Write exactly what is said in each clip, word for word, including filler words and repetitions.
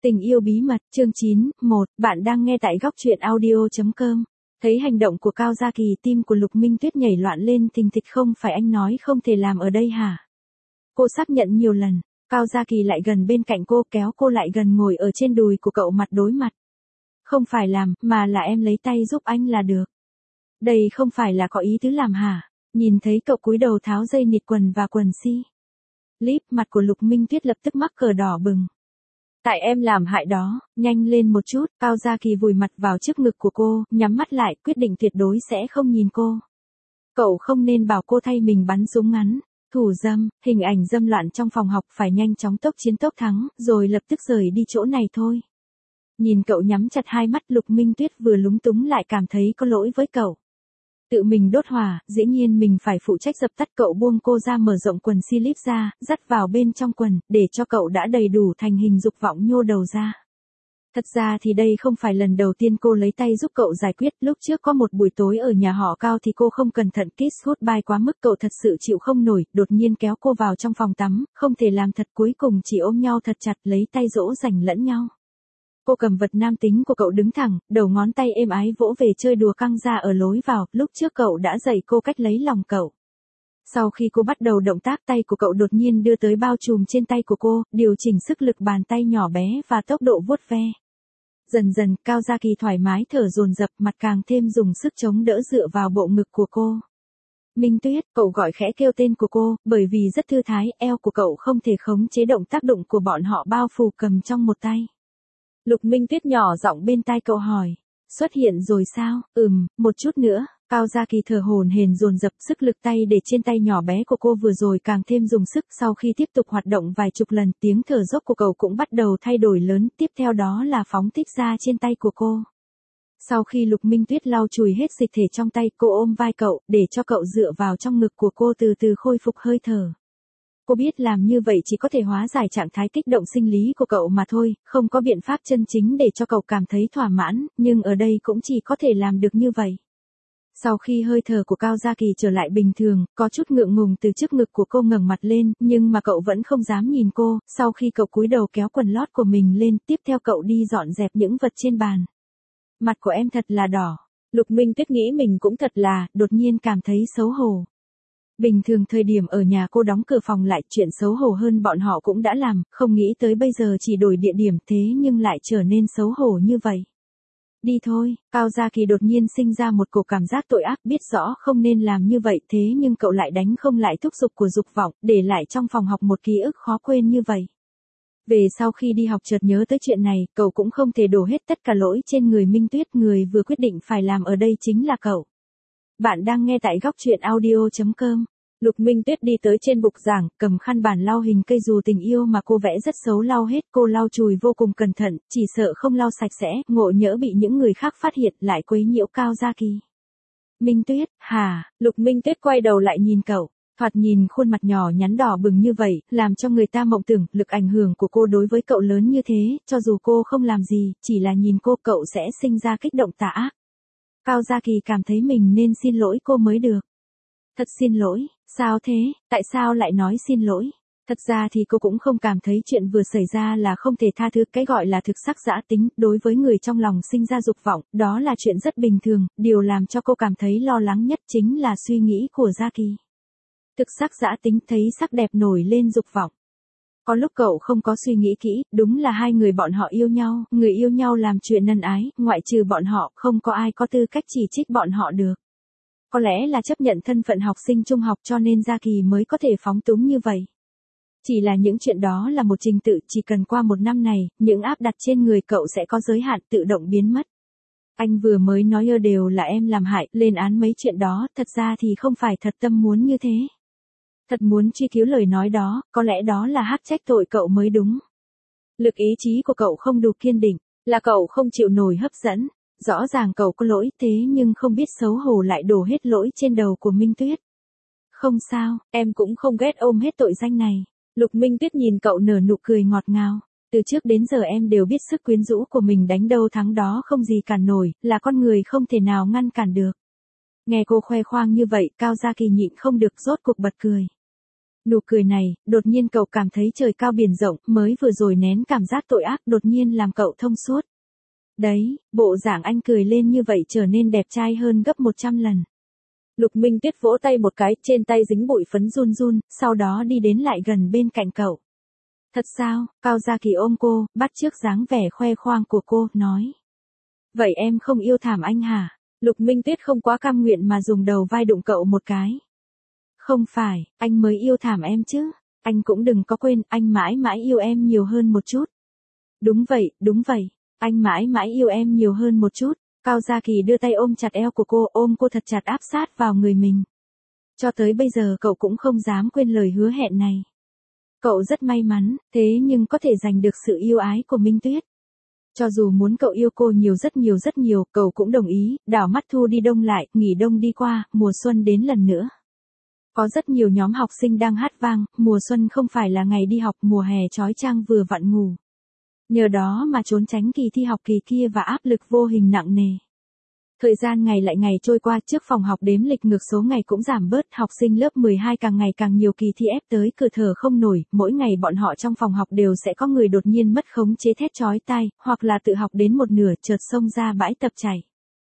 Tình yêu bí mật, chương chín, một, bạn đang nghe tại góc truyện audio.com. Thấy hành động của Cao Gia Kỳ, tim của Lục Minh Tuyết nhảy loạn lên thình thịch. Không phải anh nói không thể làm ở đây hả? Cô xác nhận nhiều lần. Cao Gia Kỳ lại gần bên cạnh cô, kéo cô lại gần ngồi ở trên đùi của cậu mặt đối mặt. Không phải làm, mà là em lấy tay giúp anh là được. Đây không phải là có ý tứ làm hả? Nhìn thấy cậu cúi đầu tháo dây nịt quần và quần si. Líp, mặt của Lục Minh Tuyết lập tức mắc cờ đỏ bừng. Tại em làm hại đó, nhanh lên một chút. Cao Gia Kỳ vùi mặt vào trước ngực của cô, nhắm mắt lại, quyết định tuyệt đối sẽ không nhìn cô. Cậu không nên bảo cô thay mình bắn súng ngắn. Thủ dâm, hình ảnh dâm loạn trong phòng học, phải nhanh chóng tốc chiến tốc thắng, rồi lập tức rời đi chỗ này thôi. Nhìn cậu nhắm chặt hai mắt, Lục Minh Tuyết vừa lúng túng lại cảm thấy có lỗi với cậu. Tự mình đốt hỏa, dĩ nhiên mình phải phụ trách dập tắt. Cậu buông cô ra, mở rộng quần slip ra, dắt vào bên trong quần, để cho cậu đã đầy đủ thành hình dục vọng nhô đầu ra. Thật ra thì đây không phải lần đầu tiên cô lấy tay giúp cậu giải quyết. Lúc trước có một buổi tối ở nhà họ Cao thì cô không cẩn thận kiss goodbye quá mức, cậu thật sự chịu không nổi, đột nhiên kéo cô vào trong phòng tắm, không thể làm thật, cuối cùng chỉ ôm nhau thật chặt, lấy tay dỗ dành lẫn nhau. Cô cầm vật nam tính của cậu đứng thẳng, đầu ngón tay êm ái vỗ về, chơi đùa căng ra ở lối vào. Lúc trước cậu đã dạy cô cách lấy lòng cậu. Sau khi cô bắt đầu động tác, tay của cậu đột nhiên đưa tới bao trùm trên tay của cô, điều chỉnh sức lực bàn tay nhỏ bé và tốc độ vuốt ve. Dần dần, Cao Gia Kỳ thoải mái thở dồn dập, mặt càng thêm dùng sức chống đỡ dựa vào bộ ngực của cô. Minh Tuyết, cậu gọi khẽ kêu tên của cô, bởi vì rất thư thái, eo của cậu không thể khống chế động tác đụng của bọn họ bao phủ cầm trong một tay. Lục Minh Tuyết nhỏ giọng bên tai cậu hỏi, xuất hiện rồi sao? Ừm, một chút nữa. Cao Gia Kỳ thở hổn hển dồn dập, sức lực tay để trên tay nhỏ bé của cô vừa rồi càng thêm dùng sức. Sau khi tiếp tục hoạt động vài chục lần, tiếng thở dốc của cậu cũng bắt đầu thay đổi lớn, tiếp theo đó là phóng thích ra trên tay của cô. Sau khi Lục Minh Tuyết lau chùi hết dịch thể trong tay, cô ôm vai cậu, để cho cậu dựa vào trong ngực của cô, từ từ khôi phục hơi thở. Cô biết làm như vậy chỉ có thể hóa giải trạng thái kích động sinh lý của cậu mà thôi, không có biện pháp chân chính để cho cậu cảm thấy thỏa mãn, nhưng ở đây cũng chỉ có thể làm được như vậy. Sau khi hơi thở của Cao Gia Kỳ trở lại bình thường, có chút ngượng ngùng từ trước ngực của cô ngẩng mặt lên, nhưng mà cậu vẫn không dám nhìn cô. Sau khi cậu cúi đầu kéo quần lót của mình lên, tiếp theo cậu đi dọn dẹp những vật trên bàn. Mặt của em thật là đỏ. Lục Minh Tuyết nghĩ mình cũng thật là, đột nhiên cảm thấy xấu hổ. Bình thường thời điểm ở nhà cô đóng cửa phòng lại, chuyện xấu hổ hơn bọn họ cũng đã làm, không nghĩ tới bây giờ chỉ đổi địa điểm thế nhưng lại trở nên xấu hổ như vậy. Đi thôi. Cao Gia Kỳ đột nhiên sinh ra một cổ cảm giác tội ác, biết rõ không nên làm như vậy, thế nhưng cậu lại đánh không lại thúc giục của dục vọng, để lại trong phòng học một ký ức khó quên như vậy. Về sau khi đi học chợt nhớ tới chuyện này, cậu cũng không thể đổ hết tất cả lỗi trên người Minh Tuyết, người vừa quyết định phải làm ở đây chính là cậu. Bạn đang nghe tại góc truyện audio.com. Lục Minh Tuyết đi tới trên bục giảng, cầm khăn bàn lau hình cây dù tình yêu mà cô vẽ rất xấu lau hết. Cô lau chùi vô cùng cẩn thận, chỉ sợ không lau sạch sẽ, ngộ nhỡ bị những người khác phát hiện lại quấy nhiễu Cao Gia Kỳ. Minh Tuyết, hả? Lục Minh Tuyết quay đầu lại nhìn cậu, thoạt nhìn khuôn mặt nhỏ nhắn đỏ bừng như vậy, làm cho người ta mộng tưởng lực ảnh hưởng của cô đối với cậu lớn như thế, cho dù cô không làm gì, chỉ là nhìn cô cậu sẽ sinh ra kích động tà ác. Cao Gia Kỳ cảm thấy mình nên xin lỗi cô mới được. Thật xin lỗi, sao thế, tại sao lại nói xin lỗi? Thật ra thì cô cũng không cảm thấy chuyện vừa xảy ra là không thể tha thứ, cái gọi là thực sắc dã tính, đối với người trong lòng sinh ra dục vọng, đó là chuyện rất bình thường, điều làm cho cô cảm thấy lo lắng nhất chính là suy nghĩ của Gia Kỳ. Thực sắc dã tính, thấy sắc đẹp nổi lên dục vọng. Có lúc cậu không có suy nghĩ kỹ, đúng là hai người bọn họ yêu nhau, người yêu nhau làm chuyện ân ái, ngoại trừ bọn họ, không có ai có tư cách chỉ trích bọn họ được. Có lẽ là chấp nhận thân phận học sinh trung học cho nên Gia Kỳ mới có thể phóng túng như vậy. Chỉ là những chuyện đó là một trình tự, chỉ cần qua một năm này, những áp đặt trên người cậu sẽ có giới hạn, tự động biến mất. Anh vừa mới nói ơ đều là em làm hại, lên án mấy chuyện đó, thật ra thì không phải thật tâm muốn như thế. Thật muốn truy cứu lời nói đó, có lẽ đó là hắc trách tội cậu mới đúng. Lực ý chí của cậu không đủ kiên định, là cậu không chịu nổi hấp dẫn. Rõ ràng cậu có lỗi, thế nhưng không biết xấu hổ lại đổ hết lỗi trên đầu của Minh Tuyết. Không sao, em cũng không ghét ôm hết tội danh này. Lục Minh Tuyết nhìn cậu nở nụ cười ngọt ngào. Từ trước đến giờ em đều biết sức quyến rũ của mình đánh đâu thắng đó không gì cản nổi, là con người không thể nào ngăn cản được. Nghe cô khoe khoang như vậy, Cao Gia Kỳ nhịn không được rốt cuộc bật cười. Nụ cười này, đột nhiên cậu cảm thấy trời cao biển rộng, mới vừa rồi nén cảm giác tội ác đột nhiên làm cậu thông suốt. Đấy, bộ dạng anh cười lên như vậy trở nên đẹp trai hơn gấp một trăm lần. Lục Minh Tuyết vỗ tay một cái, trên tay dính bụi phấn run run, sau đó đi đến lại gần bên cạnh cậu. Thật sao? Cao Gia Kỳ ôm cô, bắt chước dáng vẻ khoe khoang của cô, nói. Vậy em không yêu thảm anh hả? Lục Minh Tuyết không quá cam nguyện mà dùng đầu vai đụng cậu một cái. Không phải, anh mới yêu thảm em chứ. Anh cũng đừng có quên, anh mãi mãi yêu em nhiều hơn một chút. Đúng vậy, đúng vậy. Anh mãi mãi yêu em nhiều hơn một chút. Cao Gia Kỳ đưa tay ôm chặt eo của cô, ôm cô thật chặt áp sát vào người mình. Cho tới bây giờ cậu cũng không dám quên lời hứa hẹn này. Cậu rất may mắn, thế nhưng có thể giành được sự yêu ái của Minh Tuyết. Cho dù muốn cậu yêu cô nhiều rất nhiều rất nhiều, cậu cũng đồng ý, đảo mắt thu đi đông lại, nghỉ đông đi qua, mùa xuân đến lần nữa. Có rất nhiều nhóm học sinh đang hát vang, mùa xuân không phải là ngày đi học, mùa hè trói trang vừa vặn ngủ. Nhờ đó mà trốn tránh kỳ thi học kỳ kia và áp lực vô hình nặng nề. Thời gian ngày lại ngày trôi qua, trước phòng học đếm lịch ngược số ngày cũng giảm bớt, học sinh lớp mười hai càng ngày càng nhiều, kỳ thi ép tới cửa thở không nổi, mỗi ngày bọn họ trong phòng học đều sẽ có người đột nhiên mất khống chế thét chói tai, hoặc là tự học đến một nửa chợt xông ra bãi tập chảy.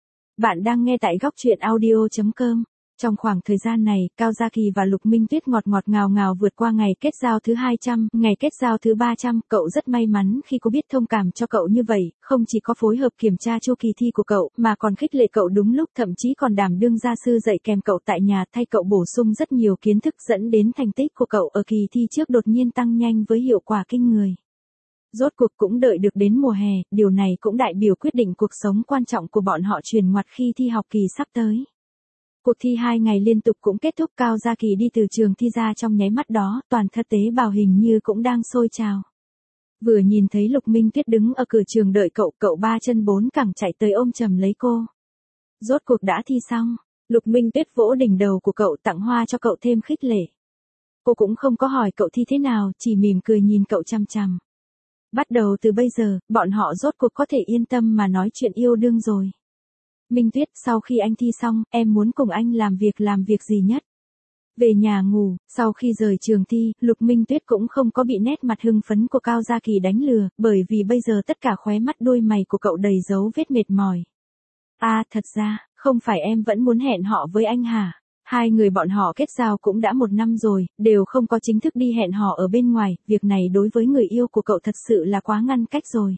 Bạn đang nghe tại góc truyện audio chấm com. Trong khoảng thời gian này, Cao Gia Kỳ và Lục Minh Tuyết ngọt ngọt ngào ngào vượt qua ngày kết giao thứ hai trăm, ngày kết giao thứ ba trăm, cậu rất may mắn khi cô biết thông cảm cho cậu như vậy, không chỉ có phối hợp kiểm tra chu kỳ thi của cậu, mà còn khích lệ cậu đúng lúc, thậm chí còn đảm đương gia sư dạy kèm cậu tại nhà, thay cậu bổ sung rất nhiều kiến thức, dẫn đến thành tích của cậu ở kỳ thi trước đột nhiên tăng nhanh với hiệu quả kinh người. Rốt cuộc cũng đợi được đến mùa hè, điều này cũng đại biểu quyết định cuộc sống quan trọng của bọn họ chuyển ngoặt khi thi học kỳ sắp tới. Cuộc thi hai ngày liên tục cũng kết thúc, Cao Gia Kỳ đi từ trường thi ra trong nháy mắt đó, toàn thân tế bào hình như cũng đang sôi trào. Vừa nhìn thấy Lục Minh Tuyết đứng ở cửa trường đợi cậu, cậu ba chân bốn cẳng chạy tới ôm chầm lấy cô. Rốt cuộc đã thi xong, Lục Minh Tuyết vỗ đỉnh đầu của cậu, tặng hoa cho cậu thêm khích lệ. Cô cũng không có hỏi cậu thi thế nào, chỉ mỉm cười nhìn cậu chằm chằm. Bắt đầu từ bây giờ, bọn họ rốt cuộc có thể yên tâm mà nói chuyện yêu đương rồi. Minh Tuyết, sau khi anh thi xong, em muốn cùng anh làm việc làm việc gì nhất? Về nhà ngủ, sau khi rời trường thi, Lục Minh Tuyết cũng không có bị nét mặt hưng phấn của Cao Gia Kỳ đánh lừa, bởi vì bây giờ tất cả khóe mắt đôi mày của cậu đầy dấu vết mệt mỏi. À, thật ra, không phải em vẫn muốn hẹn họ với anh hả? Hai người bọn họ kết giao cũng đã một năm rồi, đều không có chính thức đi hẹn hò ở bên ngoài, việc này đối với người yêu của cậu thật sự là quá ngăn cách rồi.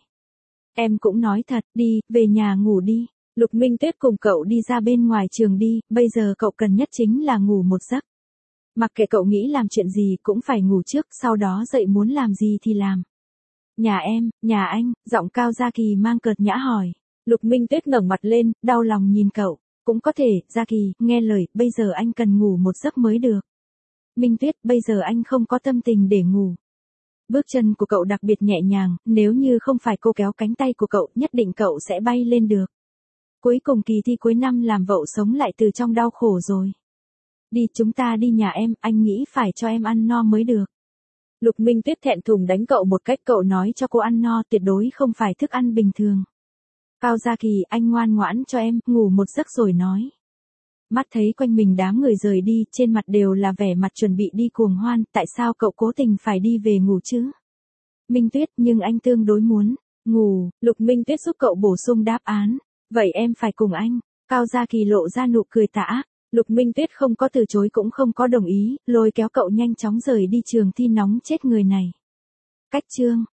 Em cũng nói thật, đi, về nhà ngủ đi. Lục Minh Tuyết cùng cậu đi ra bên ngoài trường đi, bây giờ cậu cần nhất chính là ngủ một giấc. Mặc kệ cậu nghĩ làm chuyện gì cũng phải ngủ trước, sau đó dậy muốn làm gì thì làm. Nhà em, nhà anh, giọng Cao Gia Kỳ mang cợt nhã hỏi. Lục Minh Tuyết ngẩng mặt lên, đau lòng nhìn cậu. Cũng có thể, Gia Kỳ, nghe lời, bây giờ anh cần ngủ một giấc mới được. Minh Tuyết, bây giờ anh không có tâm tình để ngủ. Bước chân của cậu đặc biệt nhẹ nhàng, nếu như không phải cô kéo cánh tay của cậu, nhất định cậu sẽ bay lên được. Cuối cùng kỳ thi cuối năm làm vậu sống lại từ trong đau khổ rồi. Đi, chúng ta đi nhà em, anh nghĩ phải cho em ăn no mới được. Lục Minh Tuyết thẹn thùng đánh cậu một cách, cậu nói cho cô ăn no tuyệt đối không phải thức ăn bình thường. Cao Gia Kỳ, anh ngoan ngoãn cho em, ngủ một giấc rồi nói. Mắt thấy quanh mình đám người rời đi, trên mặt đều là vẻ mặt chuẩn bị đi cuồng hoan, tại sao cậu cố tình phải đi về ngủ chứ? Minh Tuyết, nhưng anh tương đối muốn ngủ, Lục Minh Tuyết giúp cậu bổ sung đáp án. Vậy em phải cùng anh. Cao Gia Kỳ lộ ra nụ cười tà ác. Lục Minh Tuyết không có từ chối cũng không có đồng ý, lôi kéo cậu nhanh chóng rời đi trường thi nóng chết người này. Cách chương